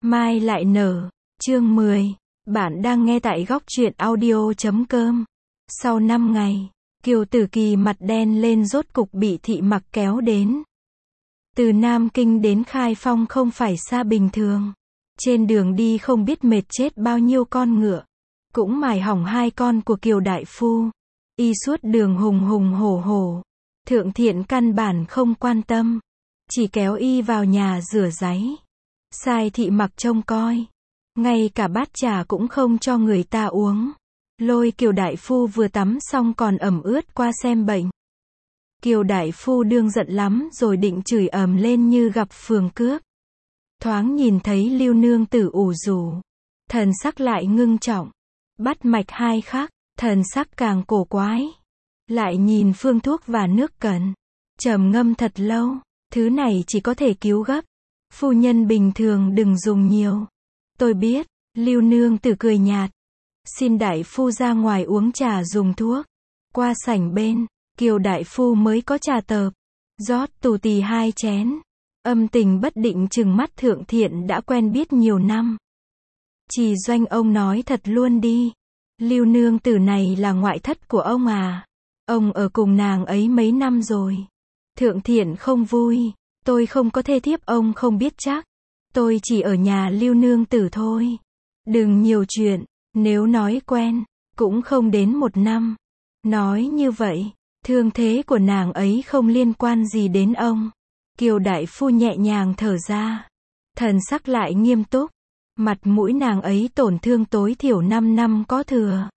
Mai lại nở. Chương 10. Bạn đang nghe tại góc truyện audio.com. Sau 5 ngày, Kiều Tử Kỳ mặt đen lên rốt cục bị Thị Mặc kéo đến. Từ Nam Kinh đến Khai Phong không phải xa bình thường. Trên đường đi không biết mệt chết bao nhiêu con ngựa. Cũng mài hỏng 2 con của Kiều đại phu. Y suốt đường hùng hùng hổ hổ. Thượng Thiện căn bản không quan tâm. Chỉ kéo y vào nhà rửa ráy. Sai Thị Mặc trông coi. Ngay cả bát trà cũng không cho người ta uống. Lôi Kiều đại phu vừa tắm xong còn ẩm ướt qua xem bệnh. Kiều đại phu đương giận lắm rồi định chửi ầm lên như gặp phường cướp. Thoáng nhìn thấy Lưu nương tử ủ rũ. Thần sắc lại ngưng trọng. Bắt mạch 2 khắc, thần sắc càng cổ quái. Lại nhìn phương thuốc và nước cần. Trầm ngâm thật lâu. Thứ này chỉ có thể cứu gấp. Phu nhân bình thường đừng dùng nhiều. Tôi biết. Lưu nương tử cười nhạt. Xin đại phu ra ngoài uống trà dùng thuốc. Qua sảnh bên, Kiều đại phu mới có trà tợp. Rót tù tì 2 chén. Âm tình bất định trừng mắt Thượng Thiện đã quen biết nhiều năm. Chỉ doanh ông nói thật luôn đi. Lưu nương tử này là ngoại thất của ông à? Ông ở cùng nàng ấy mấy năm rồi. Thượng Thiện không vui. Tôi không có thê thiếp, ông không biết chắc. Tôi chỉ ở nhà Lưu nương tử thôi. Đừng nhiều chuyện. Nếu nói quen, cũng không đến 1 năm. Nói như vậy, thương thế của nàng ấy không liên quan gì đến ông. Kiều đại phu nhẹ nhàng thở ra. Thần sắc lại nghiêm túc. Mặt mũi nàng ấy tổn thương tối thiểu 5 năm có thừa.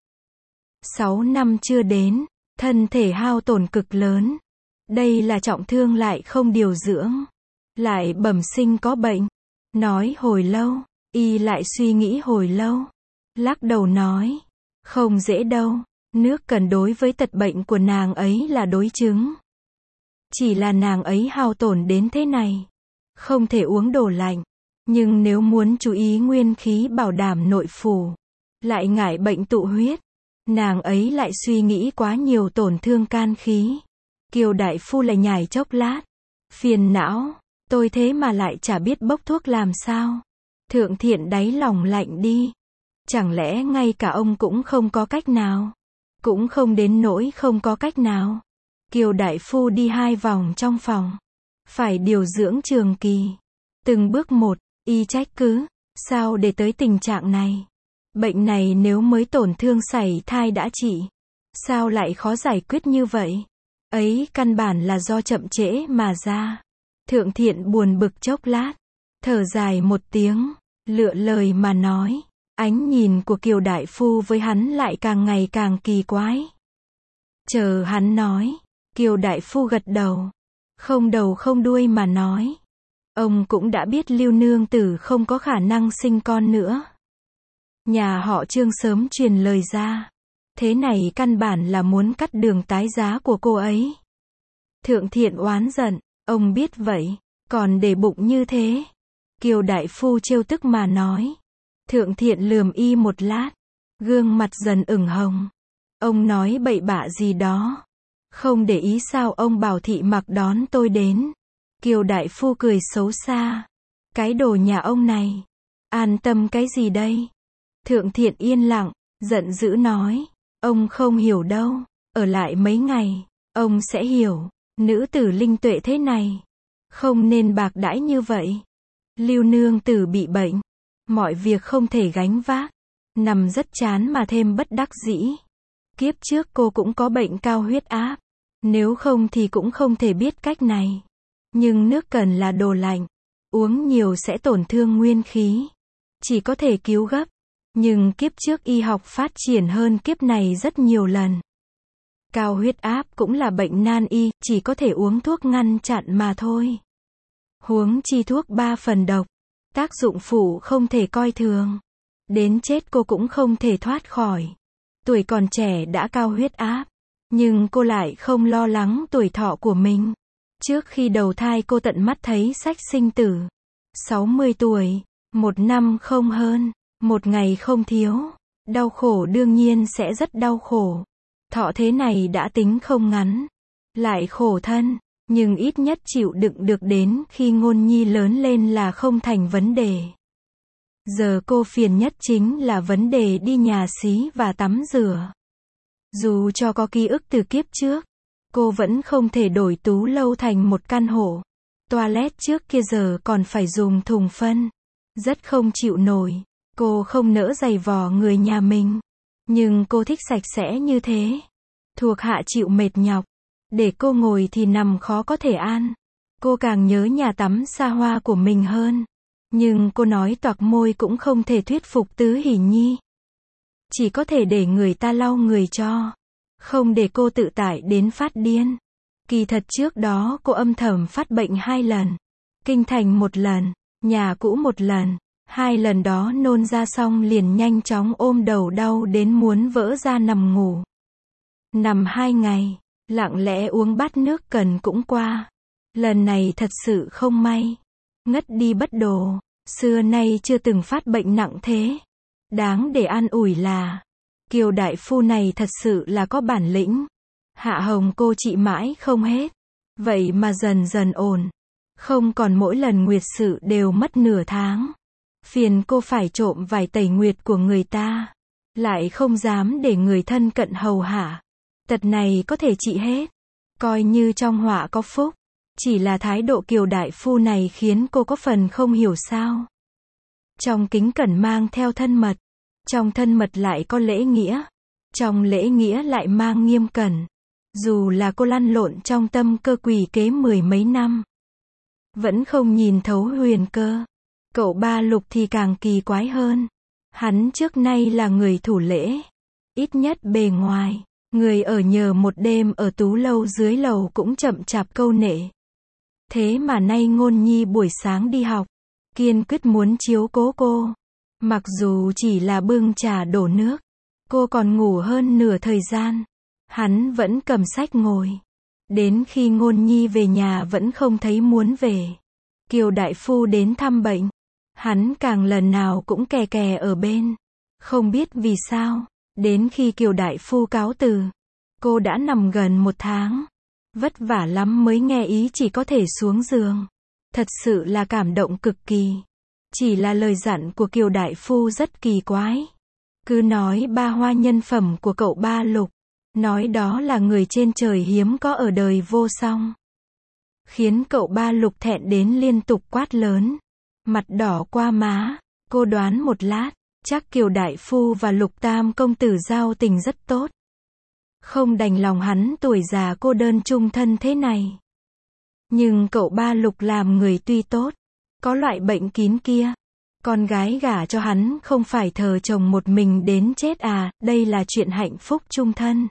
6 năm chưa đến, thân thể hao tổn cực lớn. Đây là trọng thương lại không điều dưỡng. Lại bẩm sinh có bệnh. Nói hồi lâu, y lại suy nghĩ hồi lâu. Lắc đầu nói, không dễ đâu. Nước cần đối với tật bệnh của nàng ấy là đối chứng. Chỉ là nàng ấy hao tổn đến thế này. Không thể uống đồ lạnh. Nhưng nếu muốn chú ý nguyên khí bảo đảm nội phủ, lại ngại bệnh tụ huyết, nàng ấy lại suy nghĩ quá nhiều tổn thương can khí. Kiều đại phu lại nhải chốc lát. Phiền não, tôi thế mà lại chả biết bốc thuốc làm sao. Thượng Thiện đáy lòng lạnh đi. Chẳng lẽ ngay cả ông cũng không có cách nào? Cũng không đến nỗi không có cách nào. Kiều đại phu đi 2 vòng trong phòng. Phải điều dưỡng trường kỳ. Từng bước một, y trách cứ. Sao để tới tình trạng này? Bệnh này nếu mới tổn thương sảy thai đã trị. Sao lại khó giải quyết như vậy? Ấy căn bản là do chậm trễ mà ra. Thượng Thiện buồn bực chốc lát. Thở dài một tiếng. Lựa lời mà nói. Ánh nhìn của Kiều đại phu với hắn lại càng ngày càng kỳ quái. Chờ hắn nói. Kiều đại phu gật đầu. Không đầu không đuôi mà nói. Ông cũng đã biết Lưu nương tử không có khả năng sinh con nữa. Nhà họ Trương sớm truyền lời ra. Thế này căn bản là muốn cắt đường tái giá của cô ấy. Thượng Thiện oán giận. Ông biết vậy, còn để bụng như thế. Kiều đại phu trêu tức mà nói. Thượng Thiện lườm y một lát. Gương mặt dần ửng hồng. Ông nói bậy bạ gì đó. Không để ý sao ông bảo Thị Mặc đón tôi đến. Kiều đại phu cười xấu xa. Cái đồ nhà ông này. An tâm cái gì đây? Thượng Thiện yên lặng, giận dữ nói. Ông không hiểu đâu. Ở lại mấy ngày, ông sẽ hiểu. Nữ tử linh tuệ thế này. Không nên bạc đãi như vậy. Lưu nương tử bị bệnh. Mọi việc không thể gánh vác. Nằm rất chán mà thêm bất đắc dĩ. Kiếp trước cô cũng có bệnh cao huyết áp. Nếu không thì cũng không thể biết cách này. Nhưng nước cần là đồ lạnh. Uống nhiều sẽ tổn thương nguyên khí. Chỉ có thể cứu gấp. Nhưng kiếp trước y học phát triển hơn kiếp này rất nhiều lần. Cao huyết áp cũng là bệnh nan y, chỉ có thể uống thuốc ngăn chặn mà thôi. Huống chi thuốc 3 phần độc. Tác dụng phụ không thể coi thường. Đến chết cô cũng không thể thoát khỏi. Tuổi còn trẻ đã cao huyết áp. Nhưng cô lại không lo lắng tuổi thọ của mình. Trước khi đầu thai cô tận mắt thấy sách sinh tử. 60 tuổi, 1 năm không hơn, 1 ngày không thiếu. Đau khổ đương nhiên sẽ rất đau khổ. Thọ thế này đã tính không ngắn. Lại khổ thân, nhưng ít nhất chịu đựng được đến khi ngôn nhi lớn lên là không thành vấn đề. Giờ cô phiền nhất chính là vấn đề đi nhà xí và tắm rửa. Dù cho có ký ức từ kiếp trước, cô vẫn không thể đổi Tú Lâu thành một căn hộ toilet trước kia giờ còn phải dùng thùng phân. Rất không chịu nổi. Cô không nỡ giày vò người nhà mình. Nhưng cô thích sạch sẽ như thế. Thuộc hạ chịu mệt nhọc. Để cô ngồi thì nằm khó có thể an. Cô càng nhớ nhà tắm xa hoa của mình hơn. Nhưng cô nói toạc môi cũng không thể thuyết phục Tứ Hỷ Nhi. Chỉ có thể để người ta lau người cho. Không để cô tự tại đến phát điên. Kỳ thật trước đó cô âm thầm phát bệnh 2 lần. Kinh thành 1 lần. Nhà cũ 1 lần. 2 lần đó nôn ra xong liền nhanh chóng ôm đầu đau đến muốn vỡ ra nằm ngủ. Nằm 2 ngày. Lặng lẽ uống bát nước cần cũng qua. Lần này thật sự không may. Ngất đi bất đồ. Xưa nay chưa từng phát bệnh nặng thế. Đáng để an ủi là Kiều đại phu này thật sự là có bản lĩnh. Hạ hồng cô trị mãi không hết. Vậy mà dần dần ổn. Không còn mỗi lần nguyệt sự đều mất nửa tháng. Phiền cô phải trộm vài tẩy nguyệt của người ta. Lại không dám để người thân cận hầu hạ. Tật này có thể trị hết. Coi như trong họa có phúc. Chỉ là thái độ Kiều đại phu này khiến cô có phần không hiểu sao. Trong kính cẩn mang theo thân mật. Trong thân mật lại có lễ nghĩa. Trong lễ nghĩa lại mang nghiêm cẩn. Dù là cô lăn lộn trong tâm cơ quỷ kế 10 mấy năm. Vẫn không nhìn thấu huyền cơ. Cậu Ba Lục thì càng kỳ quái hơn. Hắn trước nay là người thủ lễ. Ít nhất bề ngoài. Người ở nhờ một đêm ở Tú Lâu dưới lầu cũng chậm chạp câu nệ. Thế mà nay Ngôn Nhi buổi sáng đi học. Kiên quyết muốn chiếu cố cô. Mặc dù chỉ là bưng trà đổ nước. Cô còn ngủ hơn nửa thời gian. Hắn vẫn cầm sách ngồi. Đến khi Ngôn Nhi về nhà vẫn không thấy muốn về. Kiều đại phu đến thăm bệnh. Hắn càng lần nào cũng kè kè ở bên. Không biết vì sao. Đến khi Kiều đại phu cáo từ. Cô đã nằm gần 1 tháng. Vất vả lắm mới nghe ý chỉ có thể xuống giường. Thật sự là cảm động cực kỳ. Chỉ là lời dặn của Kiều đại phu rất kỳ quái. Cứ nói 3 hoa nhân phẩm của cậu Ba Lục. Nói đó là người trên trời hiếm có ở đời vô song. Khiến cậu Ba Lục thẹn đến liên tục quát lớn. Mặt đỏ qua má. Cô đoán một lát. Chắc Kiều đại phu và Lục Tam công tử giao tình rất tốt. Không đành lòng hắn tuổi già cô đơn chung thân thế này. Nhưng cậu Ba Lục làm người tuy tốt. Có loại bệnh kín kia. Con gái gả cho hắn không phải thờ chồng một mình đến chết à, đây là chuyện hạnh phúc chung thân.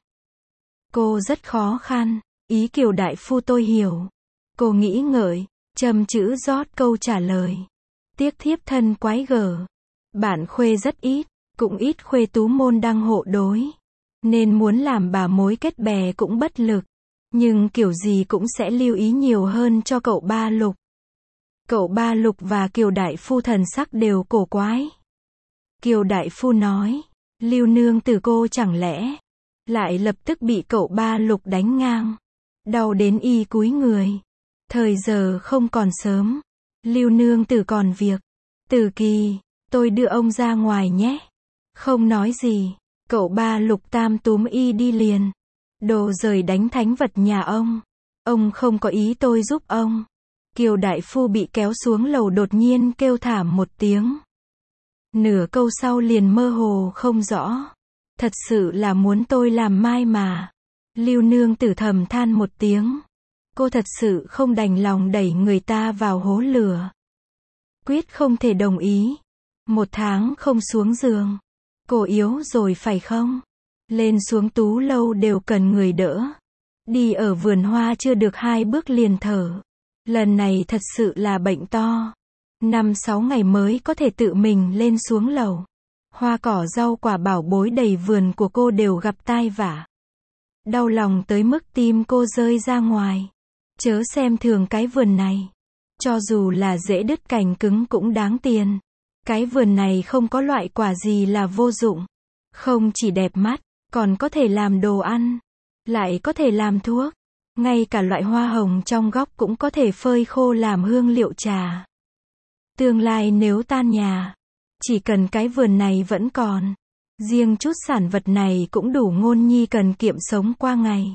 Cô rất khó khăn. Ý Kiều đại phu tôi hiểu. Cô nghĩ ngợi. Châm chữ rót câu trả lời. Tiếc thiếp thân quái gở. Bản khuê rất ít. Cũng ít khuê tú môn đăng hộ đối. Nên muốn làm bà mối kết bè cũng bất lực. Nhưng kiểu gì cũng sẽ lưu ý nhiều hơn cho cậu Ba Lục. Cậu Ba Lục và Kiều đại phu thần sắc đều cổ quái. Kiều đại phu nói. Lưu nương tử cô chẳng lẽ. Lại lập tức bị cậu Ba Lục đánh ngang. Đau đến y cúi người. Thời giờ không còn sớm. Lưu nương tử còn việc. Tử Kỳ, tôi đưa ông ra ngoài nhé. Không nói gì. Cậu Ba Lục tam túm y đi liền. Đồ rời đánh thánh vật nhà ông. Ông không có ý tôi giúp ông. Kiều đại phu bị kéo xuống lầu đột nhiên kêu thảm một tiếng. Nửa câu sau liền mơ hồ không rõ. Thật sự là muốn tôi làm mai mà. Lưu nương tử thầm than một tiếng. Cô thật sự không đành lòng đẩy người ta vào hố lửa. Quyết không thể đồng ý. 1 tháng không xuống giường. Cô yếu rồi phải không? Lên xuống Tú Lâu đều cần người đỡ. Đi ở vườn hoa chưa được 2 bước liền thở. Lần này thật sự là bệnh to. 5-6 ngày mới có thể tự mình lên xuống lầu. Hoa cỏ rau quả bảo bối đầy vườn của cô đều gặp tai vạ. Đau lòng tới mức tim cô rơi ra ngoài. Chớ xem thường cái vườn này. Cho dù là dễ đứt cành cứng cũng đáng tiền. Cái vườn này không có loại quả gì là vô dụng. Không chỉ đẹp mắt, còn có thể làm đồ ăn. Lại có thể làm thuốc. Ngay cả loại hoa hồng trong góc cũng có thể phơi khô làm hương liệu trà. Tương lai nếu tan nhà, Chỉ cần cái vườn này vẫn còn. Riêng chút sản vật này cũng đủ Ngôn Nhi cần kiệm sống qua ngày.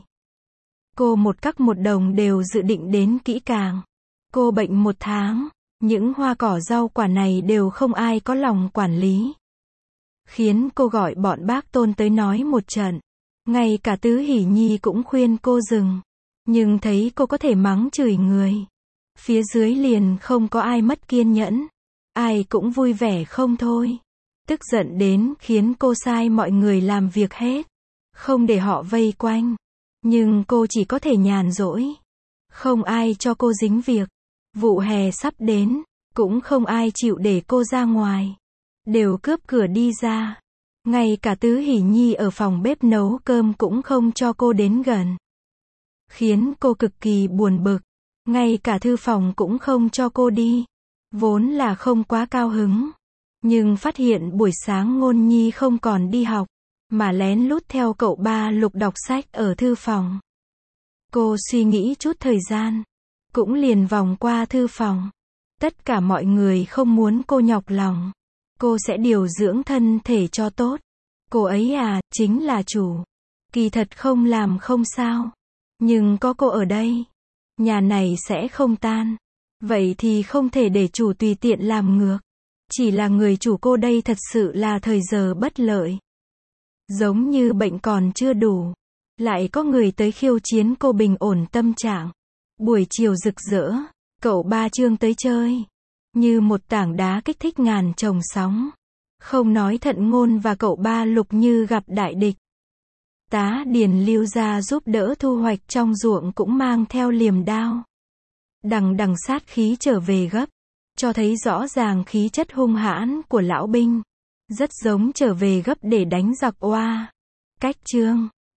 Cô một cắc một đồng đều dự định đến kỹ càng. Cô bệnh 1 tháng, những hoa cỏ rau quả này đều không ai có lòng quản lý. Khiến cô gọi bọn bác Tôn tới nói một trận. Ngay cả Tứ Hỷ Nhi cũng khuyên cô dừng. Nhưng thấy cô có thể mắng chửi người. Phía dưới liền không có ai mất kiên nhẫn. Ai cũng vui vẻ không thôi. Tức giận đến khiến cô sai mọi người làm việc hết. Không để họ vây quanh. Nhưng cô chỉ có thể nhàn rỗi. Không ai cho cô dính việc. Vụ hè sắp đến. Cũng không ai chịu để cô ra ngoài. Đều cướp cửa đi ra. Ngay cả Tứ Hỷ Nhi ở phòng bếp nấu cơm cũng không cho cô đến gần. Khiến cô cực kỳ buồn bực. Ngay cả thư phòng cũng không cho cô đi. Vốn là không quá cao hứng. Nhưng phát hiện buổi sáng Ngôn Nhi không còn đi học. Mà lén lút theo cậu ba Lục đọc sách ở thư phòng. Cô suy nghĩ chút thời gian. Cũng liền vòng qua thư phòng. Tất cả mọi người không muốn cô nhọc lòng. Cô sẽ điều dưỡng thân thể cho tốt. Cô ấy chính là chủ. Kỳ thật không làm không sao. Nhưng có cô ở đây. Nhà này sẽ không tan. Vậy thì không thể để chủ tùy tiện làm ngược. Chỉ là người chủ cô đây thật sự là thời giờ bất lợi. Giống như bệnh còn chưa đủ. Lại có người tới khiêu chiến cô bình ổn tâm trạng. Buổi chiều rực rỡ. Cậu ba Trương tới chơi. Như một tảng đá kích thích ngàn chồng sóng. Không nói Thận Ngôn và cậu ba Lục như gặp đại địch. Tá Điền Lưu ra giúp đỡ thu hoạch trong ruộng cũng mang theo liềm đao. Đằng đằng sát khí trở về gấp. Cho thấy rõ ràng khí chất hung hãn của lão binh. Rất giống trở về gấp để đánh giặc oa. Cách Trương